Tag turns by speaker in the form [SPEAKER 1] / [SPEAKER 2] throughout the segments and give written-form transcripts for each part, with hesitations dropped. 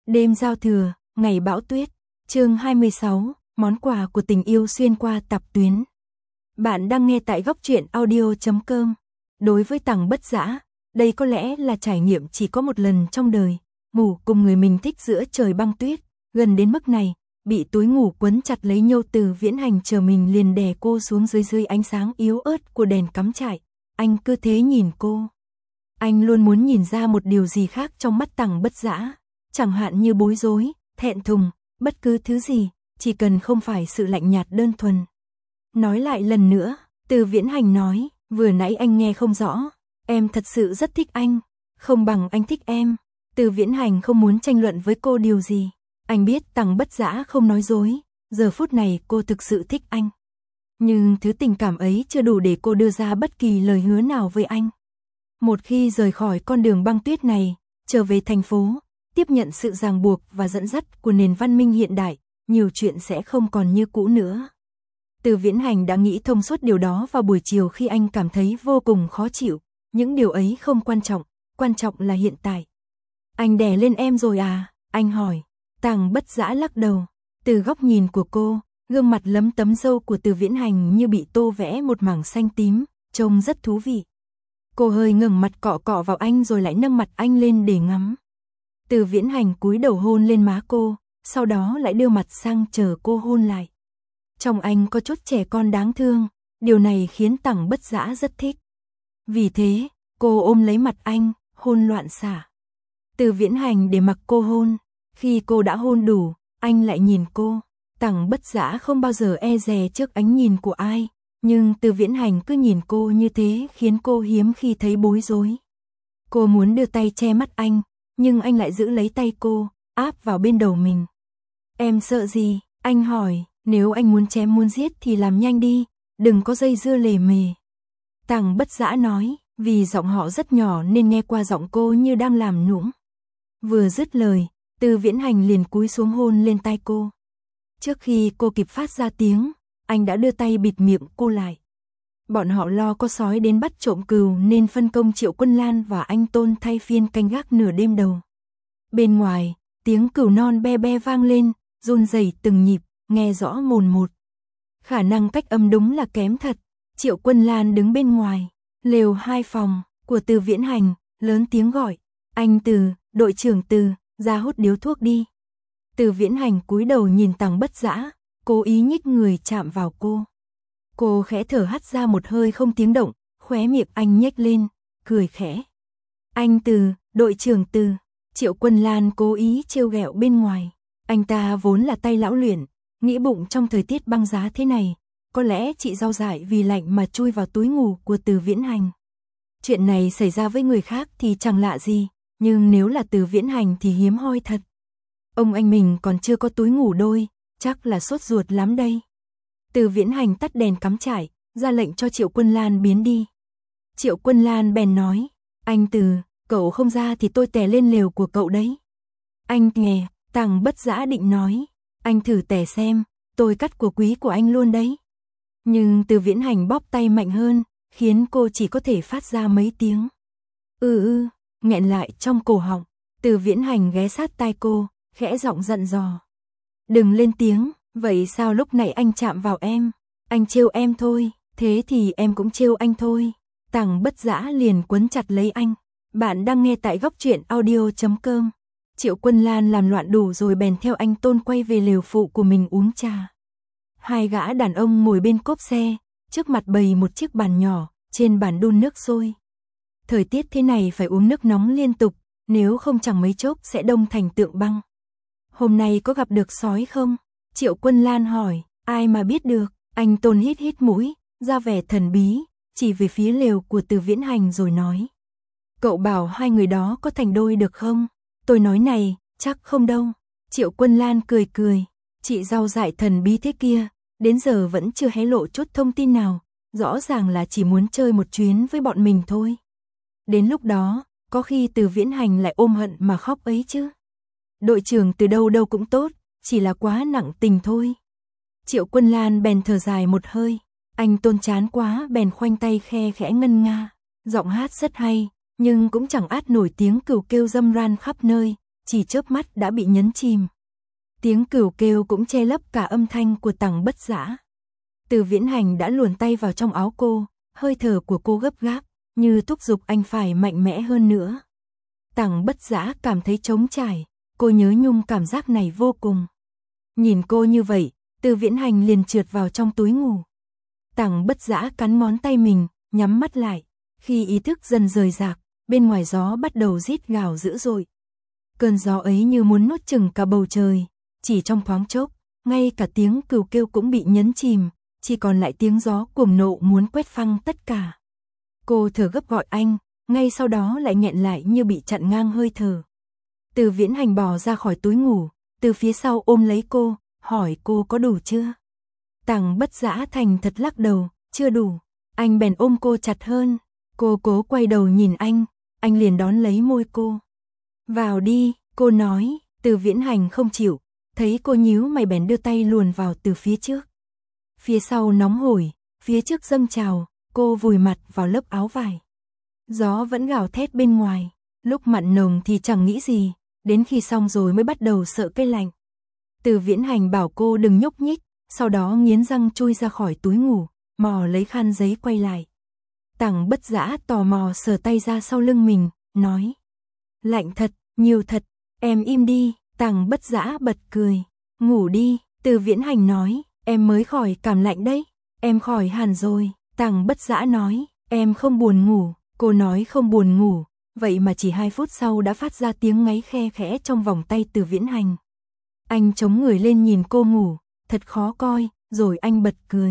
[SPEAKER 1] Đêm giao thừa, ngày bão tuyết, chương 26, món quà của tình yêu xuyên qua tập tuyến. Bạn đang nghe tại góc truyện audio.com. Đối với Tằng Bất Dã, đây có lẽ là trải nghiệm chỉ có một lần trong đời, ngủ cùng người mình thích giữa trời băng tuyết, gần đến mức này, bị túi ngủ quấn chặt lấy nhau. Từ Viễn Hành chờ mình liền đè cô xuống dưới ánh sáng yếu ớt của đèn cắm trại, anh cứ thế nhìn cô. Anh luôn muốn nhìn ra một điều gì khác trong mắt Tằng Bất Dã, chẳng hạn như bối rối, thẹn thùng, bất cứ thứ gì, chỉ cần không phải sự lạnh nhạt đơn thuần. Nói lại lần nữa, Từ Viễn Hành nói, vừa nãy anh nghe không rõ, em thật sự rất thích anh, không bằng anh thích em. Từ Viễn Hành không muốn tranh luận với cô điều gì, anh biết Tằng Bất Dã không nói dối, giờ phút này cô thực sự thích anh. Nhưng thứ tình cảm ấy chưa đủ để cô đưa ra bất kỳ lời hứa nào với anh. Một khi rời khỏi con đường băng tuyết này, trở về thành phố, tiếp nhận sự ràng buộc và dẫn dắt của nền văn minh hiện đại, nhiều chuyện sẽ không còn như cũ nữa. Từ Viễn Hành đã nghĩ thông suốt điều đó vào buổi chiều khi anh cảm thấy vô cùng khó chịu, những điều ấy không quan trọng là hiện tại. Anh đè lên em rồi à? Anh hỏi. Tằng Bất Dã lắc đầu. Từ góc nhìn của cô, gương mặt lấm tấm râu của Từ Viễn Hành như bị tô vẽ một mảng xanh tím, trông rất thú vị. Cô hơi ngẩng mặt cọ cọ vào anh rồi lại nâng mặt anh lên để ngắm. Từ Viễn Hành cúi đầu hôn lên má cô, sau đó lại đưa mặt sang chờ cô hôn lại. Trong anh có chút trẻ con đáng thương, điều này khiến Tằng Bất Dã rất thích. Vì thế, cô ôm lấy mặt anh, hôn loạn xạ. Từ Viễn Hành để mặc cô hôn, khi cô đã hôn đủ, anh lại nhìn cô. Tằng Bất Dã không bao giờ e dè trước ánh nhìn của ai, nhưng Từ Viễn Hành cứ nhìn cô như thế khiến cô hiếm khi thấy bối rối. Cô muốn đưa tay che mắt anh, nhưng anh lại giữ lấy tay cô, áp vào bên đầu mình. Em sợ gì? Anh hỏi, nếu anh muốn chém muốn giết thì làm nhanh đi, đừng có dây dưa lề mề. Tằng Bất Dã nói, vì giọng họ rất nhỏ nên nghe qua giọng cô như đang làm nũng. Vừa dứt lời, Từ Viễn Hành liền cúi xuống hôn lên tai cô. Trước khi cô kịp phát ra tiếng, anh đã đưa tay bịt miệng cô lại. Bọn họ lo có sói đến bắt trộm cừu nên phân công Triệu Quân Lan và anh Tôn thay phiên canh gác nửa đêm đầu. Bên ngoài, tiếng cừu non be be vang lên, run rẩy từng nhịp, nghe rõ mồn một. Khả năng cách âm đúng là kém thật. Triệu Quân Lan đứng bên ngoài, lều 2 phòng của Từ Viễn Hành, lớn tiếng gọi, anh Từ, đội trưởng Từ, ra hút điếu thuốc đi. Từ Viễn Hành cúi đầu nhìn Tằng Bất Dã, cố ý nhích người chạm vào cô. Cô khẽ thở hắt ra một hơi không tiếng động, khóe miệng anh nhếch lên, cười khẽ. Anh Từ, đội trưởng Từ. Triệu Quân Lan cố ý trêu ghẹo bên ngoài. Anh ta vốn là tay lão luyện, nghĩ bụng trong thời tiết băng giá thế này, có lẽ chị rau dại vì lạnh mà chui vào túi ngủ của Từ Viễn Hành. Chuyện này xảy ra với người khác thì chẳng lạ gì, nhưng nếu là Từ Viễn Hành thì hiếm hoi thật. Ông anh mình còn chưa có túi ngủ đôi, chắc là sốt ruột lắm đây. Từ Viễn Hành tắt đèn cắm trại, ra lệnh cho Triệu Quân Lan biến đi. Triệu Quân Lan bèn nói, anh Từ, cậu không ra thì tôi tè lên lều của cậu đấy. Anh nghe, Tằng Bất Dã định nói, anh thử tè xem, tôi cắt của quý của anh luôn đấy. Nhưng Từ Viễn Hành bóp tay mạnh hơn, khiến cô chỉ có thể phát ra mấy tiếng. Nghẹn lại trong cổ họng. Từ Viễn Hành ghé sát tai cô, khẽ giọng dặn dò. Đừng lên tiếng, vậy sao lúc nãy anh chạm vào em? Anh trêu em thôi, thế thì em cũng trêu anh thôi. Tằng Bất Dã liền quấn chặt lấy anh. Bạn đang nghe tại góc truyện audio.com. Triệu Quân Lan làm loạn đủ rồi bèn theo anh Tôn quay về lều phụ của mình uống trà. Hai gã đàn ông ngồi bên cốp xe, trước mặt bày một chiếc bàn nhỏ, trên bàn đun nước sôi. Thời tiết thế này phải uống nước nóng liên tục, nếu không chẳng mấy chốc sẽ đông thành tượng băng. Hôm nay có gặp được sói không? Triệu Quân Lan hỏi, ai mà biết được. Anh Tôn hít hít mũi, ra vẻ thần bí, chỉ về phía lều của Từ Viễn Hành rồi nói. Cậu bảo hai người đó có thành đôi được không? Tôi nói này, chắc không đâu. Triệu Quân Lan cười cười, chị rau dại thần bí thế kia, đến giờ vẫn chưa hé lộ chút thông tin nào, rõ ràng là chỉ muốn chơi một chuyến với bọn mình thôi. Đến lúc đó, có khi Từ Viễn Hành lại ôm hận mà khóc ấy chứ. Đội trưởng Từ đâu đâu cũng tốt, chỉ là quá nặng tình thôi. Triệu Quân Lan bèn thở dài một hơi, anh Tôn chán quá bèn khoanh tay khe khẽ ngân nga, giọng hát rất hay, nhưng cũng chẳng át nổi tiếng cừu kêu râm ran khắp nơi, chỉ chớp mắt đã bị nhấn chìm. Tiếng cừu kêu cũng che lấp cả âm thanh của Tằng Bất Dã. Từ Viễn Hành đã luồn tay vào trong áo cô, hơi thở của cô gấp gáp, như thúc giục anh phải mạnh mẽ hơn nữa. Tằng Bất Dã cảm thấy trống trải, cô nhớ nhung cảm giác này vô cùng. Nhìn cô như vậy, Từ Viễn Hành liền trượt vào trong túi ngủ. Tằng Bất Dã cắn ngón tay mình, nhắm mắt lại. Khi ý thức dần rời rạc, bên ngoài gió bắt đầu rít gào dữ dội. Cơn gió ấy như muốn nuốt chửng cả bầu trời, chỉ trong thoáng chốc, ngay cả tiếng cừu kêu cũng bị nhấn chìm, chỉ còn lại tiếng gió cuồng nộ muốn quét phăng tất cả. Cô thở gấp gọi anh, ngay sau đó lại nghẹn lại như bị chặn ngang hơi thở. Từ Viễn Hành bò ra khỏi túi ngủ, từ phía sau ôm lấy cô, hỏi cô có đủ chưa. Tằng Bất Dã thành thật lắc đầu, chưa đủ. Anh bèn ôm cô chặt hơn. Cô cố quay đầu nhìn anh liền đón lấy môi cô. Vào đi, cô nói. Từ Viễn Hành không chịu, thấy cô nhíu mày bèn đưa tay luồn vào từ phía trước. Phía sau nóng hổi, phía trước dâng trào, cô vùi mặt vào lớp áo vải. Gió vẫn gào thét bên ngoài, lúc mặn nồng thì chẳng nghĩ gì, đến khi xong rồi mới bắt đầu sợ cái lạnh. Từ Viễn Hành bảo cô đừng nhúc nhích, sau đó nghiến răng chui ra khỏi túi ngủ, mò lấy khăn giấy quay lại. Tằng Bất Dã tò mò sờ tay ra sau lưng mình, nói. Lạnh thật, nhiều thật, em im đi. Tằng Bất Dã bật cười. Ngủ đi, Từ Viễn Hành nói, em mới khỏi cảm lạnh đấy. Em khỏi hẳn rồi. Tằng Bất Dã nói, em không buồn ngủ. Cô nói không buồn ngủ, vậy mà chỉ 2 phút sau đã phát ra tiếng ngáy khe khẽ trong vòng tay Từ Viễn Hành. Anh chống người lên nhìn cô ngủ, thật khó coi, rồi anh bật cười.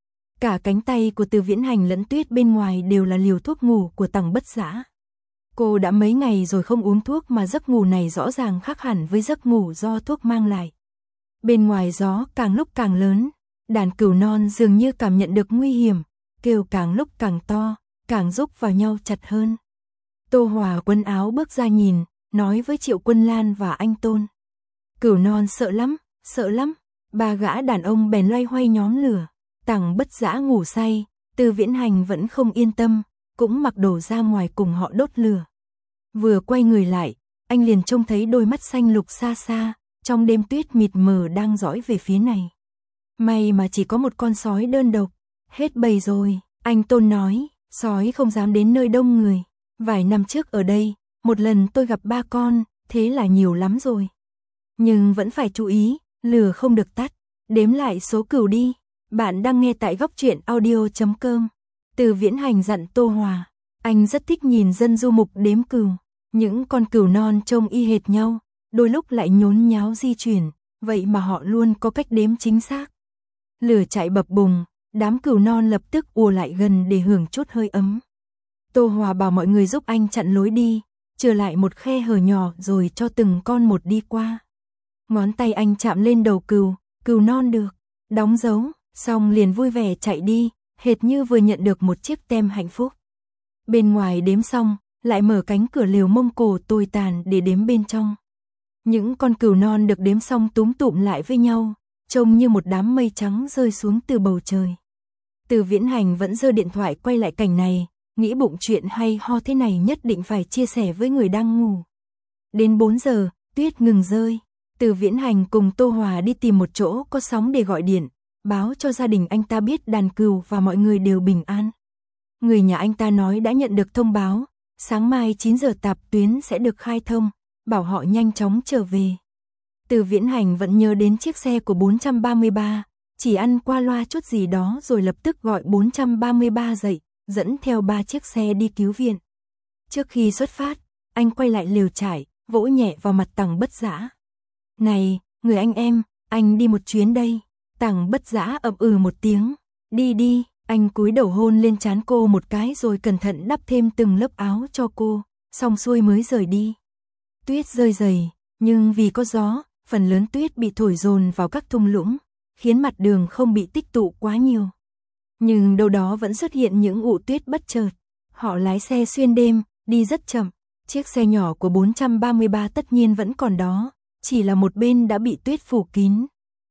[SPEAKER 1] Cả cánh tay của Từ Viễn Hành lẫn tuyết bên ngoài đều là liều thuốc ngủ của Tằng Bất Dã. Cô đã mấy ngày rồi không uống thuốc mà giấc ngủ này rõ ràng khác hẳn với giấc ngủ do thuốc mang lại. Bên ngoài gió càng lúc càng lớn, đàn cừu non dường như cảm nhận được nguy hiểm, kêu càng lúc càng to, càng rúc vào nhau chặt hơn. Tô Hòa quần áo bước ra nhìn, nói với Triệu Quân Lan và anh Tôn. Cừu non sợ lắm, sợ lắm. 3 gã đàn ông bèn loay hoay nhóm lửa. Tằng Bất Dã ngủ say, Từ Viễn Hành vẫn không yên tâm, cũng mặc đồ ra ngoài cùng họ đốt lửa. Vừa quay người lại, anh liền trông thấy đôi mắt xanh lục xa xa, trong đêm tuyết mịt mờ đang dõi về phía này. May mà chỉ có một con sói đơn độc. Hết bầy rồi, anh Tôn nói, sói không dám đến nơi đông người. Vài năm trước ở đây, một lần tôi gặp 3 con, thế là nhiều lắm rồi. Nhưng vẫn phải chú ý, lửa không được tắt, đếm lại số cừu đi. Bạn đang nghe tại góc truyện audio.com. Từ Viễn Hành dặn Tô Hòa, anh rất thích nhìn dân du mục đếm cừu. Những con cừu non trông y hệt nhau, đôi lúc lại nhốn nháo di chuyển, vậy mà họ luôn có cách đếm chính xác. Lửa chạy bập bùng, đám cừu non lập tức ùa lại gần để hưởng chút hơi ấm. Tô Hòa bảo mọi người giúp anh chặn lối đi, chừa lại một khe hở nhỏ rồi cho từng con một đi qua. Ngón tay anh chạm lên đầu cừu non được, đóng dấu, xong liền vui vẻ chạy đi, hệt như vừa nhận được một chiếc tem hạnh phúc. Bên ngoài đếm xong, lại mở cánh cửa lều Mông Cổ tồi tàn để đếm bên trong. Những con cừu non được đếm xong túm tụm lại với nhau, trông như một đám mây trắng rơi xuống từ bầu trời. Từ Viễn Hành vẫn giơ điện thoại quay lại cảnh này, nghĩ bụng chuyện hay ho thế này nhất định phải chia sẻ với người đang ngủ. Đến 4 giờ, tuyết ngừng rơi. Từ Viễn Hành cùng Tô Hòa đi tìm một chỗ có sóng để gọi điện, báo cho gia đình anh ta biết đàn cừu và mọi người đều bình an. Người nhà anh ta nói đã nhận được thông báo, sáng mai 9 giờ tạp tuyến sẽ được khai thông, bảo họ nhanh chóng trở về. Từ Viễn Hành vẫn nhớ đến chiếc xe của 433, chỉ ăn qua loa chút gì đó rồi lập tức gọi 433 dậy, dẫn theo 3 chiếc xe đi cứu viện. Trước khi xuất phát, anh quay lại lều trại, vỗ nhẹ vào mặt Tằng Bất Dã. Này, người anh em, anh đi một chuyến đây. Tằng Bất Dã ậm ừ một tiếng. Đi đi, anh cúi đầu hôn lên trán cô một cái rồi cẩn thận đắp thêm từng lớp áo cho cô, xong xuôi mới rời đi. Tuyết rơi dày, nhưng vì có gió, phần lớn tuyết bị thổi dồn vào các thung lũng, khiến mặt đường không bị tích tụ quá nhiều. Nhưng đâu đó vẫn xuất hiện những ụ tuyết bất chợt. Họ lái xe xuyên đêm, đi rất chậm. Chiếc xe nhỏ của 433 tất nhiên vẫn còn đó, chỉ là một bên đã bị tuyết phủ kín.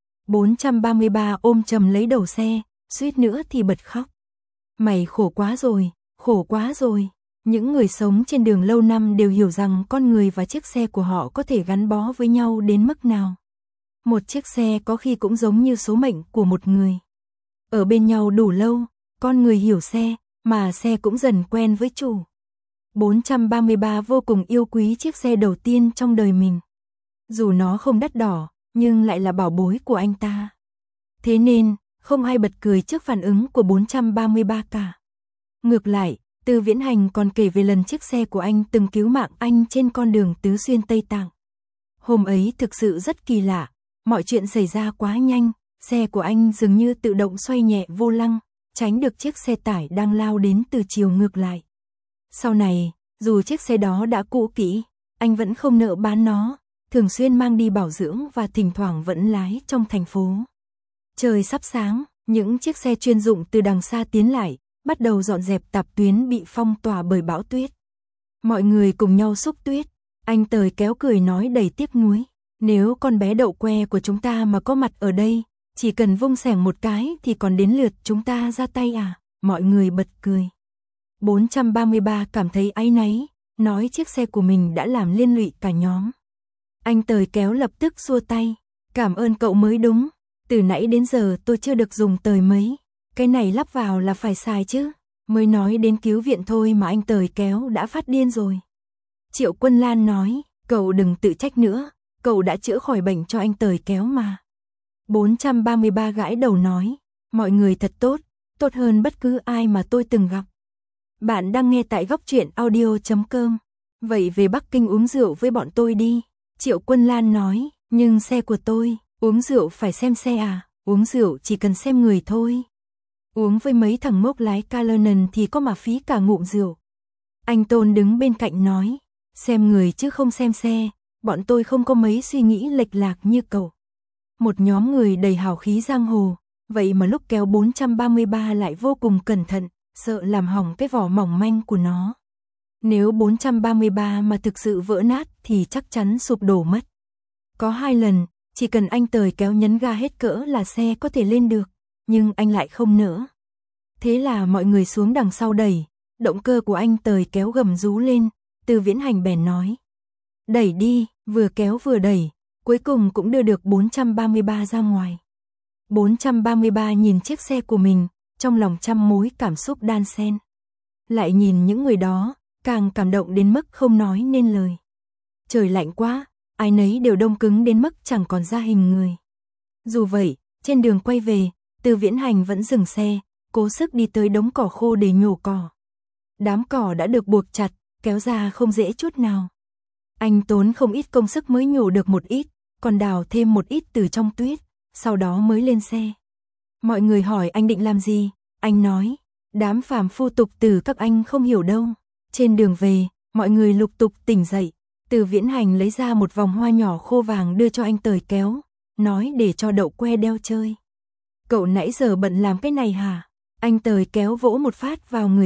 [SPEAKER 1] 433 ôm chầm lấy đầu xe, suýt nữa thì bật khóc. Mày khổ quá rồi, khổ quá rồi. Những người sống trên đường lâu năm đều hiểu rằng con người và chiếc xe của họ có thể gắn bó với nhau đến mức nào. Một chiếc xe có khi cũng giống như số mệnh của một người. Ở bên nhau đủ lâu, con người hiểu xe, mà xe cũng dần quen với chủ. 433 vô cùng yêu quý chiếc xe đầu tiên trong đời mình. Dù nó không đắt đỏ, nhưng lại là bảo bối của anh ta. Thế nên, không ai bật cười trước phản ứng của 433 cả. Ngược lại, Từ Viễn Hành còn kể về lần chiếc xe của anh từng cứu mạng anh trên con đường Tứ Xuyên Tây Tạng. Hôm ấy thực sự rất kỳ lạ, mọi chuyện xảy ra quá nhanh, xe của anh dường như tự động xoay nhẹ vô lăng, tránh được chiếc xe tải đang lao đến từ chiều ngược lại. Sau này, dù chiếc xe đó đã cũ kỹ, anh vẫn không nỡ bán nó, thường xuyên mang đi bảo dưỡng và thỉnh thoảng vẫn lái trong thành phố. Trời sắp sáng, những chiếc xe chuyên dụng từ đằng xa tiến lại, bắt đầu dọn dẹp tạp tuyến bị phong tỏa bởi bão tuyết. Mọi người cùng nhau xúc tuyết, anh Tời kéo cười nói đầy tiếc nuối. Nếu con bé đậu que của chúng ta mà có mặt ở đây, chỉ cần vung xẻng một cái thì còn đến lượt chúng ta ra tay à? Mọi người bật cười. 433 cảm thấy áy náy, nói chiếc xe của mình đã làm liên lụy cả nhóm. Anh Tời kéo lập tức xua tay. Cảm ơn cậu mới đúng. Từ nãy đến giờ tôi chưa được dùng Tời mấy. Cái này lắp vào là phải xài chứ. Mới nói đến cứu viện thôi mà anh Tời kéo đã phát điên rồi. Triệu Quân Lan nói, cậu đừng tự trách nữa. Cậu đã chữa khỏi bệnh cho anh Tời kéo mà. 433 gãi đầu nói, mọi người thật tốt, tốt hơn bất cứ ai mà tôi từng gặp. Bạn đang nghe tại góc truyện audio.com. Vậy về Bắc Kinh uống rượu với bọn tôi đi. Triệu Quân Lan nói, nhưng xe của tôi, uống rượu phải xem xe à, uống rượu chỉ cần xem người thôi. Uống với mấy thằng mốc lái Calernon thì có mà phí cả ngụm rượu. Anh Tôn đứng bên cạnh nói, xem người chứ không xem xe, bọn tôi không có mấy suy nghĩ lệch lạc như cậu. Một nhóm người đầy hào khí giang hồ, vậy mà lúc kéo 433 lại vô cùng cẩn thận, sợ làm hỏng cái vỏ mỏng manh của nó. Nếu 433 mà thực sự vỡ nát thì chắc chắn sụp đổ mất. Có 2 lần, chỉ cần anh Tời kéo nhấn ga hết cỡ là xe có thể lên được, nhưng anh lại không nỡ. Thế là mọi người xuống đằng sau đẩy, động cơ của anh Tời kéo gầm rú lên, Từ Viễn Hành bèn nói. Đẩy đi, vừa kéo vừa đẩy, cuối cùng cũng đưa được 433 ra ngoài. 433 nhìn chiếc xe của mình, trong lòng trăm mối cảm xúc đan xen. Lại nhìn những người đó, càng cảm động đến mức không nói nên lời. Trời lạnh quá, ai nấy đều đông cứng đến mức chẳng còn ra hình người. Dù vậy, trên đường quay về, Từ Viễn Hành vẫn dừng xe, cố sức đi tới đống cỏ khô để nhổ cỏ. Đám cỏ đã được buộc chặt, kéo ra không dễ chút nào. Anh tốn không ít công sức mới nhổ được một ít, còn đào thêm một ít từ trong tuyết, sau đó mới lên xe. Mọi người hỏi anh định làm gì, anh nói, đám phàm phu tục tử các anh không hiểu đâu. Trên đường về, mọi người lục tục tỉnh dậy, Từ Viễn Hành lấy ra một vòng hoa nhỏ khô vàng đưa cho anh Tời kéo, nói để cho đậu que đeo chơi. Cậu nãy giờ bận làm cái này hả? Anh Tời kéo vỗ một phát vào người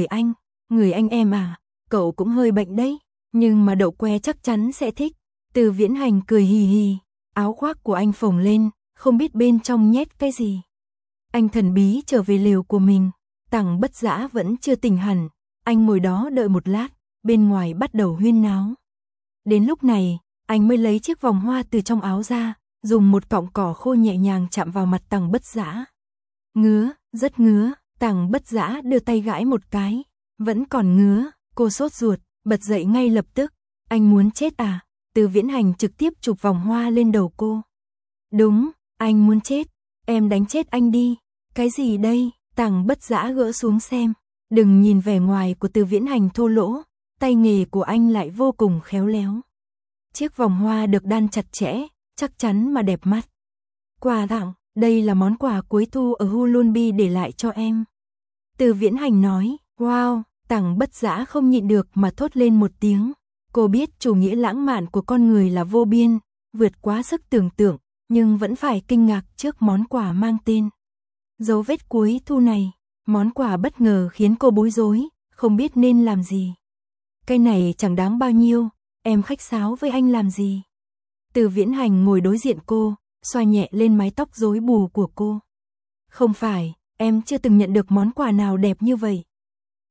[SPEAKER 1] anh em à, cậu cũng hơi bệnh đấy, nhưng mà đậu que chắc chắn sẽ thích. Từ Viễn Hành cười hì hì, áo khoác của anh phồng lên, không biết bên trong nhét cái gì. Anh thần bí trở về lều của mình, Tằng Bất Dã vẫn chưa tỉnh hẳn, anh ngồi đó đợi một lát, bên ngoài bắt đầu huyên náo. Đến lúc này, anh mới lấy chiếc vòng hoa từ trong áo ra, dùng một cọng cỏ khô nhẹ nhàng chạm vào mặt Tằng Bất Dã. Ngứa, rất ngứa, Tằng Bất Dã đưa tay gãi một cái, vẫn còn ngứa, cô sốt ruột, bật dậy ngay lập tức. Anh muốn chết à? Từ Viễn Hành trực tiếp chụp vòng hoa lên đầu cô. Đúng, anh muốn chết, em đánh chết anh đi. Cái gì đây? Tằng Bất Dã gỡ xuống xem. Đừng nhìn vẻ ngoài của Từ Viễn Hành thô lỗ, tay nghề của anh lại vô cùng khéo léo. Chiếc vòng hoa được đan chặt chẽ, chắc chắn mà đẹp mắt. Quà tặng, đây là món quà cuối thu ở Hulunbi để lại cho em. Từ Viễn Hành nói, wow, Tằng Bất Dã không nhịn được mà thốt lên một tiếng. Cô biết chủ nghĩa lãng mạn của con người là vô biên, vượt quá sức tưởng tượng, nhưng vẫn phải kinh ngạc trước món quà mang tên dấu vết cuối thu này. Món quà bất ngờ khiến cô bối rối, không biết nên làm gì. Cái này chẳng đáng bao nhiêu, em khách sáo với anh làm gì? Từ Viễn Hành ngồi đối diện cô, xoa nhẹ lên mái tóc rối bù của cô. Không phải, em chưa từng nhận được món quà nào đẹp như vậy.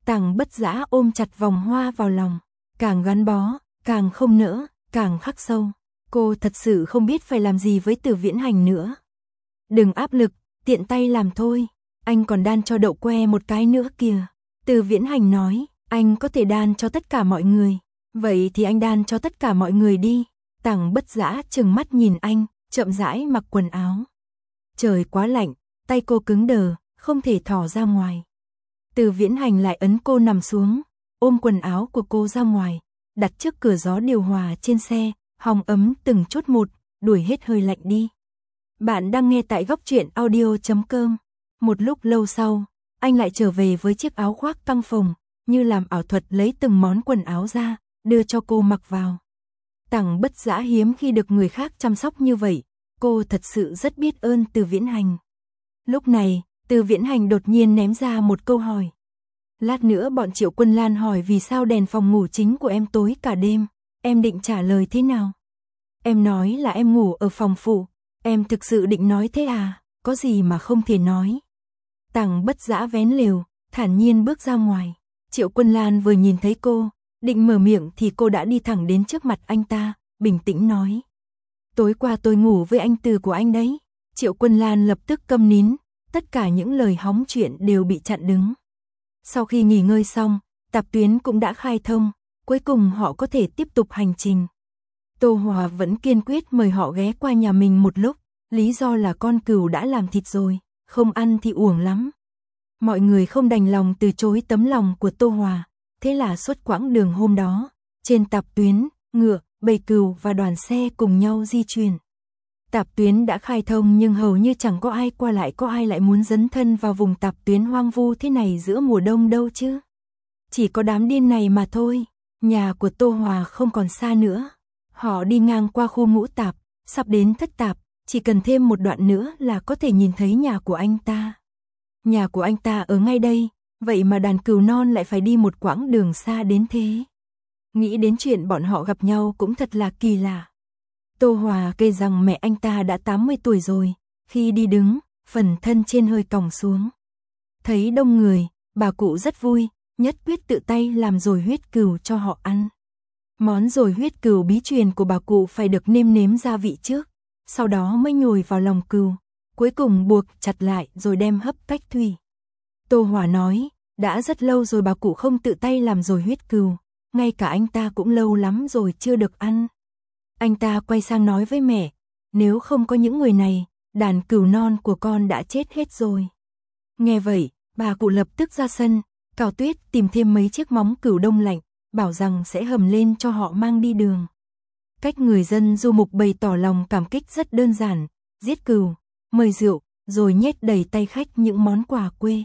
[SPEAKER 1] Tằng Bất Dã ôm chặt vòng hoa vào lòng, càng gắn bó, càng không nỡ, càng khắc sâu. Cô thật sự không biết phải làm gì với Từ Viễn Hành nữa. Đừng áp lực, tiện tay làm thôi, anh còn đan cho Đậu Que một cái nữa kìa. Từ Viễn Hành nói, anh có thể đan cho tất cả mọi người, vậy thì anh đan cho tất cả mọi người đi. Tằng Bất Dã trừng mắt nhìn anh, chậm rãi mặc quần áo. Trời quá lạnh, tay cô cứng đờ, không thể thò ra ngoài. Từ Viễn Hành lại ấn cô nằm xuống, ôm quần áo của cô ra ngoài, đặt trước cửa gió điều hòa trên xe, hong ấm từng chút một, đuổi hết hơi lạnh đi. Bạn đang nghe tại góc truyện audio.com. Một lúc lâu sau, anh lại trở về với chiếc áo khoác căng phồng, như làm ảo thuật lấy từng món quần áo ra, đưa cho cô mặc vào. Tằng Bất Dã hiếm khi được người khác chăm sóc như vậy, cô thật sự rất biết ơn Từ Viễn Hành. Lúc này, Từ Viễn Hành đột nhiên ném ra một câu hỏi. Lát nữa bọn Triệu Quân Lan hỏi vì sao đèn phòng ngủ chính của em tối cả đêm, em định trả lời thế nào? Em nói là em ngủ ở phòng phụ, em thực sự định nói thế à, có gì mà không thể nói. Tằng Bất Dã vén lều, thản nhiên bước ra ngoài. Triệu Quân Lan vừa nhìn thấy cô, định mở miệng thì cô đã đi thẳng đến trước mặt anh ta, bình tĩnh nói. Tối qua tôi ngủ với anh Từ của anh đấy. Triệu Quân Lan lập tức câm nín, tất cả những lời hóng chuyện đều bị chặn đứng. Sau khi nghỉ ngơi xong, tạp tuyến cũng đã khai thông, cuối cùng họ có thể tiếp tục hành trình. Tô Hòa vẫn kiên quyết mời họ ghé qua nhà mình một lúc, lý do là con cừu đã làm thịt rồi, không ăn thì uổng lắm. Mọi người không đành lòng từ chối tấm lòng của Tô Hòa, thế là suốt quãng đường hôm đó, trên tạp tuyến, ngựa, bầy cừu và đoàn xe cùng nhau di chuyển. Tạp tuyến đã khai thông nhưng hầu như chẳng có ai qua lại, có ai lại muốn dấn thân vào vùng tạp tuyến hoang vu thế này giữa mùa đông đâu chứ. Chỉ có đám điên này mà thôi. Nhà của Tô Hòa không còn xa nữa. Họ đi ngang qua khu Ngũ Tạp, sắp đến Thất Tạp, chỉ cần thêm một đoạn nữa là có thể nhìn thấy nhà của anh ta. Nhà của anh ta ở ngay đây, vậy mà đàn cừu non lại phải đi một quãng đường xa đến thế. Nghĩ đến chuyện bọn họ gặp nhau cũng thật là kỳ lạ. Tô Hòa kể rằng mẹ anh ta đã 80 tuổi rồi, khi đi đứng, phần thân trên hơi còng xuống. Thấy đông người, bà cụ rất vui, nhất quyết tự tay làm dồi huyết cừu cho họ ăn. Món dồi huyết cừu bí truyền của bà cụ phải được nêm nếm gia vị trước, sau đó mới nhồi vào lòng cừu, cuối cùng buộc chặt lại rồi đem hấp cách thủy. Tô Hòa nói, đã rất lâu rồi bà cụ không tự tay làm dồi huyết cừu, ngay cả anh ta cũng lâu lắm rồi chưa được ăn. Anh ta quay sang nói với mẹ, nếu không có những người này, đàn cừu non của con đã chết hết rồi. Nghe vậy, bà cụ lập tức ra sân, cào tuyết tìm thêm mấy chiếc móng cừu đông lạnh, bảo rằng sẽ hầm lên cho họ mang đi đường. Cách người dân du mục bày tỏ lòng cảm kích rất đơn giản, giết cừu, mời rượu, rồi nhét đầy tay khách những món quà quê.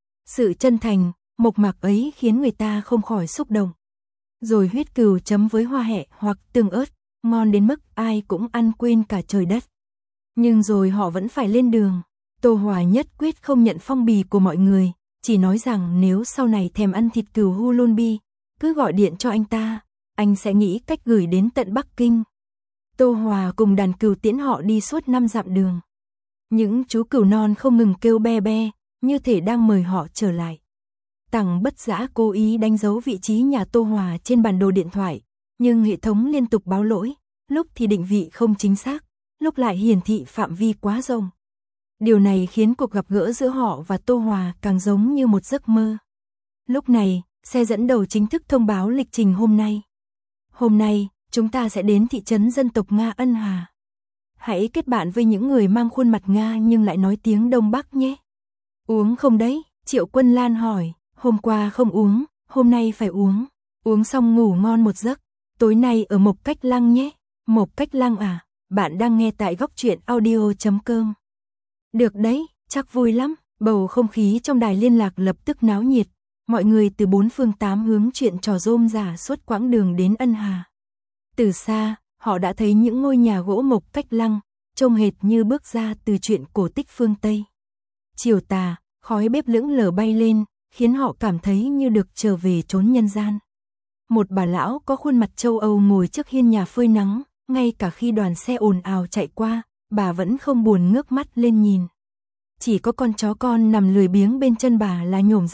[SPEAKER 1] Sự chân thành, mộc mạc ấy khiến người ta không khỏi xúc động. Rồi huyết cừu chấm với hoa hẹ hoặc tương ớt, ngon đến mức ai cũng ăn quên cả trời đất. Nhưng rồi họ vẫn phải lên đường. Tô Hòa nhất quyết không nhận phong bì của mọi người, chỉ nói rằng nếu sau này thèm ăn thịt cừu Hulunbi, cứ gọi điện cho anh ta, anh sẽ nghĩ cách gửi đến tận Bắc Kinh. Tô Hòa cùng đàn cừu tiễn họ đi suốt 5 dặm đường. Những chú cừu non không ngừng kêu be be, như thể đang mời họ trở lại. Tằng Bất Dã cố ý đánh dấu vị trí nhà Tô Hòa trên bản đồ điện thoại, nhưng hệ thống liên tục báo lỗi, lúc thì định vị không chính xác, lúc lại hiển thị phạm vi quá rộng. Điều này khiến cuộc gặp gỡ giữa họ và Tô Hòa càng giống như một giấc mơ. Lúc này, xe dẫn đầu chính thức thông báo lịch trình hôm nay. Hôm nay, chúng ta sẽ đến thị trấn dân tộc Nga Ân Hà. Hãy kết bạn với những người mang khuôn mặt Nga nhưng lại nói tiếng Đông Bắc nhé. Uống không đấy? Triệu Quân Lan hỏi. Hôm qua không uống, hôm nay phải uống. Uống xong ngủ ngon một giấc. Tối nay ở Mộc Cách Lăng nhé. Mộc Cách Lăng à? Bạn đang nghe tại góc truyện audio.com. Được đấy, chắc vui lắm. Bầu không khí trong đài liên lạc lập tức náo nhiệt. Mọi người từ 4 phương 8 hướng chuyện trò rôm rả suốt quãng đường đến Ân Hà. Từ xa, họ đã thấy những ngôi nhà gỗ Mộc Cách Lăng, trông hệt như bước ra từ truyện cổ tích phương Tây. Chiều tà, khói bếp lững lờ bay lên, khiến họ cảm thấy như được trở về chốn nhân gian. Một bà lão có khuôn mặt châu Âu ngồi trước hiên nhà phơi nắng, ngay cả khi đoàn xe ồn ào chạy qua, bà vẫn không buồn ngước mắt lên nhìn. Chỉ có con chó con nằm lười biếng bên chân bà là nhổm dậy,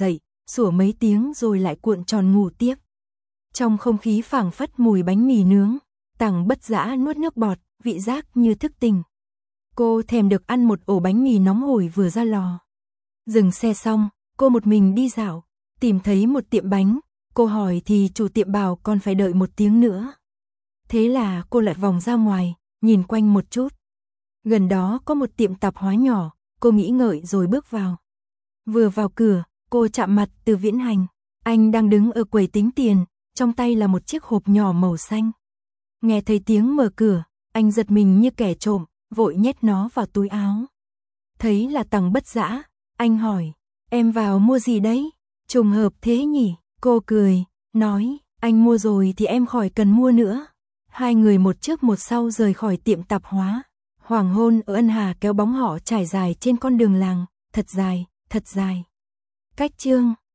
[SPEAKER 1] sủa mấy tiếng rồi lại cuộn tròn ngủ tiếp. Trong không khí phảng phất mùi bánh mì nướng, Tằng Bất Dã nuốt nước bọt, vị giác như thức tỉnh. Cô thèm được ăn một ổ bánh mì nóng hổi vừa ra lò. Dừng xe xong, cô một mình đi dạo, tìm thấy một tiệm bánh, cô hỏi thì chủ tiệm bảo còn phải đợi 1 tiếng nữa. Thế là cô lại vòng ra ngoài, nhìn quanh một chút. Gần đó có một tiệm tạp hóa nhỏ, cô nghĩ ngợi rồi bước vào. Vừa vào cửa, cô chạm mặt Từ Viễn Hành. Anh đang đứng ở quầy tính tiền, trong tay là một chiếc hộp nhỏ màu xanh. Nghe thấy tiếng mở cửa, anh giật mình như kẻ trộm, vội nhét nó vào túi áo. Thấy là Tằng Bất Dã, anh hỏi, em vào mua gì đấy? Trùng hợp thế nhỉ? Cô cười, nói, anh mua rồi thì em khỏi cần mua nữa. Hai người một trước một sau rời khỏi tiệm tạp hóa. Hoàng hôn ở Ân Hà kéo bóng họ trải dài trên con đường làng, thật dài, thật dài. Cách chương